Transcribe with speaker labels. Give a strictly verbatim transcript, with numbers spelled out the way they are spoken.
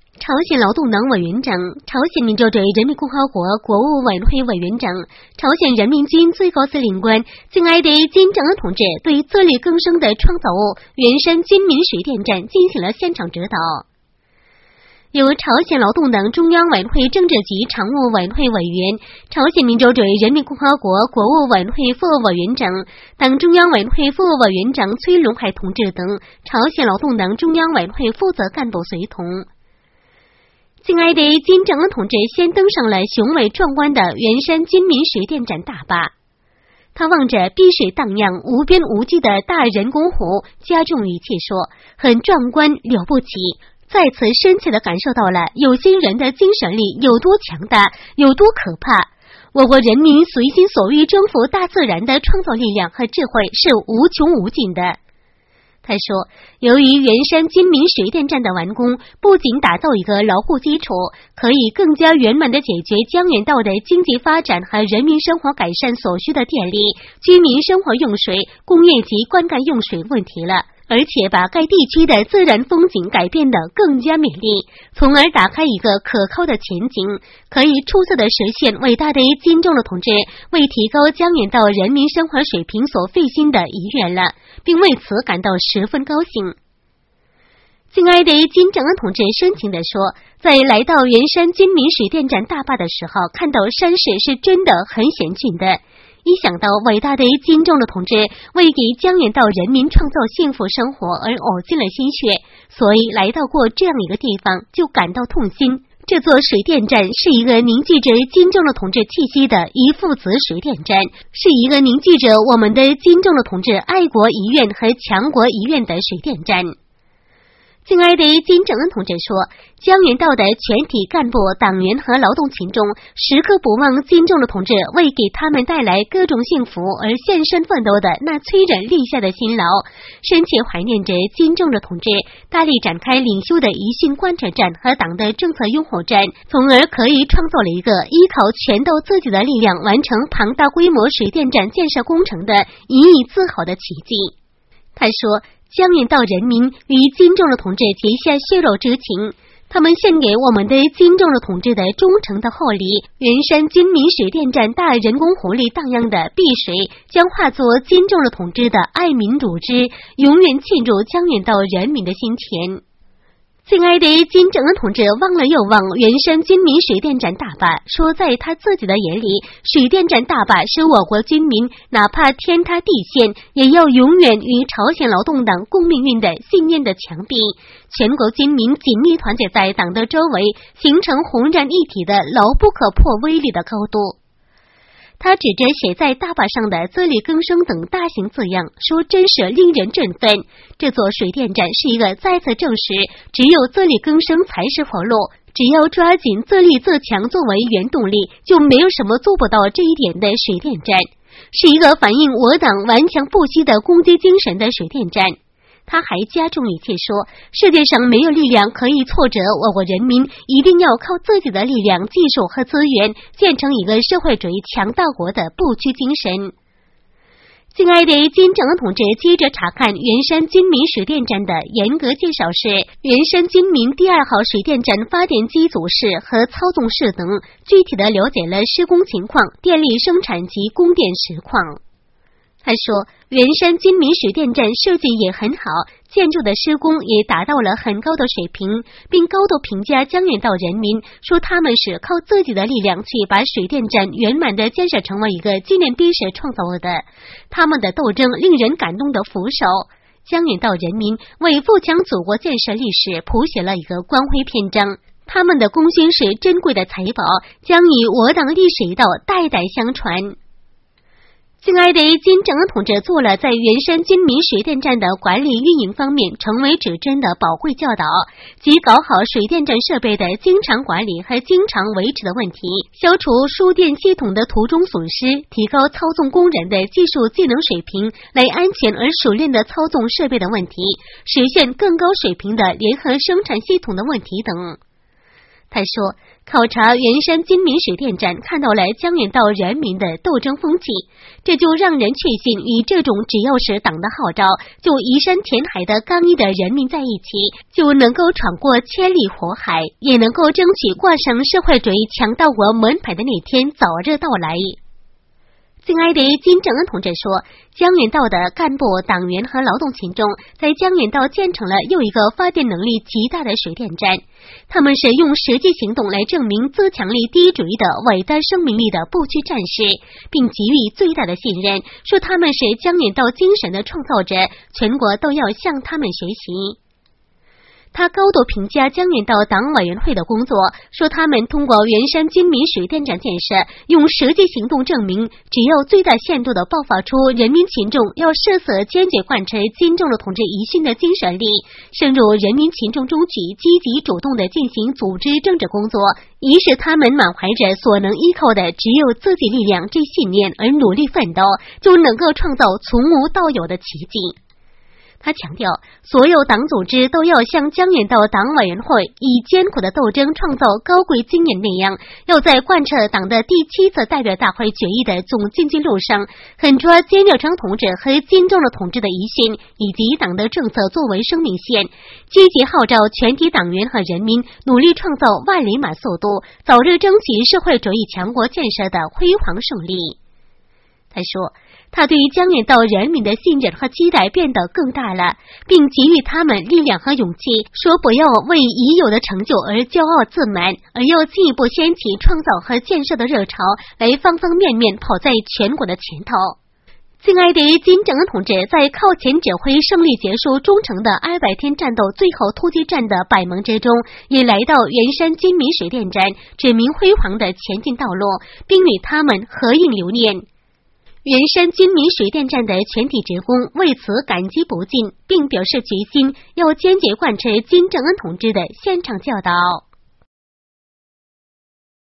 Speaker 1: 朝鲜劳动党委员长、朝鲜民主主义人民共和国国务委员会委员长、朝鲜人民军最高司令官敬爱的金正恩同志对自力更生的创造物元山军民水电站进行了现场指导。由朝鲜劳动党中央委员会政治局常务委员会委员、朝鲜民主主义人民共和国国务委员会副委员长、党中央委员会副委员长崔龙海同志等朝鲜劳动党中央委员会负责干部随同。敬爱的金正恩同志先登上了雄伟壮观的元山军民水电站大坝，他望着碧水荡漾、无边无际的大人工湖，加重语气说：“很壮观，了不起。”再次深切地感受到了有心人的精神力有多强大，有多可怕。我国人民随心所欲征服大自然的创造力量和智慧是无穷无尽的。他说，由于元山军民水电站的完工，不仅打造一个牢固基础，可以更加圆满地解决江原道的经济发展和人民生活改善所需的电力、居民生活用水、工业及灌溉用水问题了，而且把该地区的自然风景改变得更加美丽，从而打开一个可靠的前景，可以出色地实现伟大的金正恩同志为提高江原道人民生活水平所费心的遗愿了，并为此感到十分高兴。敬爱的金正恩同志深情地说，在来到元山军民水电站大坝的时候，看到山势是真的很险峻的。一想到伟大的金正恩同志为给江原道人民创造幸福生活而呕尽了心血，所以来到过这样一个地方就感到痛心。这座水电站是一个凝聚着金正恩同志气息的一父子水电站，是一个凝聚着我们的金正恩同志爱国遗愿和强国遗愿的水电站。敬爱的金正恩同志说，江原道的全体干部、党员和劳动群众时刻不忘金正恩同志为给他们带来各种幸福而献身奋斗的那催人立下的辛劳，深切怀念着金正恩同志大力展开领袖的遗训贯彻战和党的政策拥护战，从而可以创造了一个依靠全道自己的力量完成庞大规模水电站建设工程的引以自豪的奇迹。他说，江原道人民与金正恩同志结下血肉之情，他们献给我们的金正恩同志的忠诚的厚礼，元山军民水电站大人工湖里荡漾的碧水将化作金正恩同志的爱民乳汁，永远沁入江原道人民的心田。敬爱的金正恩同志望了又望元山军民水电站大坝，说在他自己的眼里，水电站大坝是我国军民哪怕天塌地陷也要永远与朝鲜劳动党共命运的信念的墙壁，全国军民紧密团结在党的周围，形成浑然一体的牢不可破威力的高度。他指着写在大坝上的自力更生等大型字样，说真是令人振奋。这座水电站是一个再次证实只有自力更生才是活路，只要抓紧自立自强作为原动力，就没有什么做不到这一点的水电站，是一个反映我党顽强不息的攻击精神的水电站。他还加重语气说，世界上没有力量可以挫折我国人民，一定要靠自己的力量、技术和资源，建成一个社会主义强大国的不屈精神。敬爱的金正恩同志接着查看元山军民水电站的严格介绍是元山军民第二号水电站发电机组室和操纵室等，具体的了解了施工情况、电力生产及供电实况。他说，元山军民水电站设计也很好，建筑的施工也达到了很高的水平，并高度评价江原道人民，说他们是靠自己的力量去把水电站圆满的建设成为一个纪念碑式创造的，他们的斗争令人感动的扶手。江原道人民为富强祖国建设历史谱写了一个光辉篇章，他们的功勋是珍贵的财宝，将与我党历史一道代代相传。敬爱的金正恩同志做了在元山军民水电站的管理运营方面成为指针的宝贵教导，即搞好水电站设备的经常管理和经常维持的问题，消除输电系统的途中损失，提高操纵工人的技术技能水平，来安全而熟练的操纵设备的问题，实现更高水平的联合生产系统的问题等。他他说，考察圆山金民水电站，看到了江原道人民的斗争风气，这就让人确信，与这种只要是党的号召就移山填海的刚毅的人民在一起，就能够闯过千里火海，也能够争取挂上社会主义强大国门牌的那天早日到来。敬爱的金正恩同志说，江原道的干部、党员和劳动群众在江原道建成了又一个发电能力极大的水电站，他们是用实际行动来证明自强力第一主义的伟大生命力的不屈战士，并给予最大的信任，说他们是江原道精神的创造者，全国都要向他们学习。他高度评价江原道党委员会的工作，说他们通过圆山金民水电站建设，用实际行动证明，只要最大限度地爆发出人民群众要誓死坚决贯彻金正日同志遗训的精神力，深入人民群众中去，积极主动地进行组织政治工作，以使他们满怀着所能依靠的只有自己力量这信念而努力奋斗，就能够创造从无到有的奇迹。他强调，所有党组织都要像江原道党委员会以艰苦的斗争创造高贵经验那样，要在贯彻党的第七次代表大会决议的总进军路上，狠抓金日成同志和金正日同志的遗训以及党的政策作为生命线，积极号召全体党员和人民努力创造万里马速度，早日争取社会主义强国建设的辉煌胜利。他说，他对江原道人民的信任和期待变得更大了，并给予他们力量和勇气，说不要为已有的成就而骄傲自满，而要进一步掀起创造和建设的热潮，来方方面面跑在全国的前头。敬爱的金正恩同志在靠前指挥胜利结束忠诚的二百天战斗最后突击战的百忙之中，也来到圆山金民水电站，指明辉煌的前进道路，并与他们合影留念。圆山金民水电站的全体职工为此感激不尽，并表示决心要坚决贯彻金正恩同志的现场教导。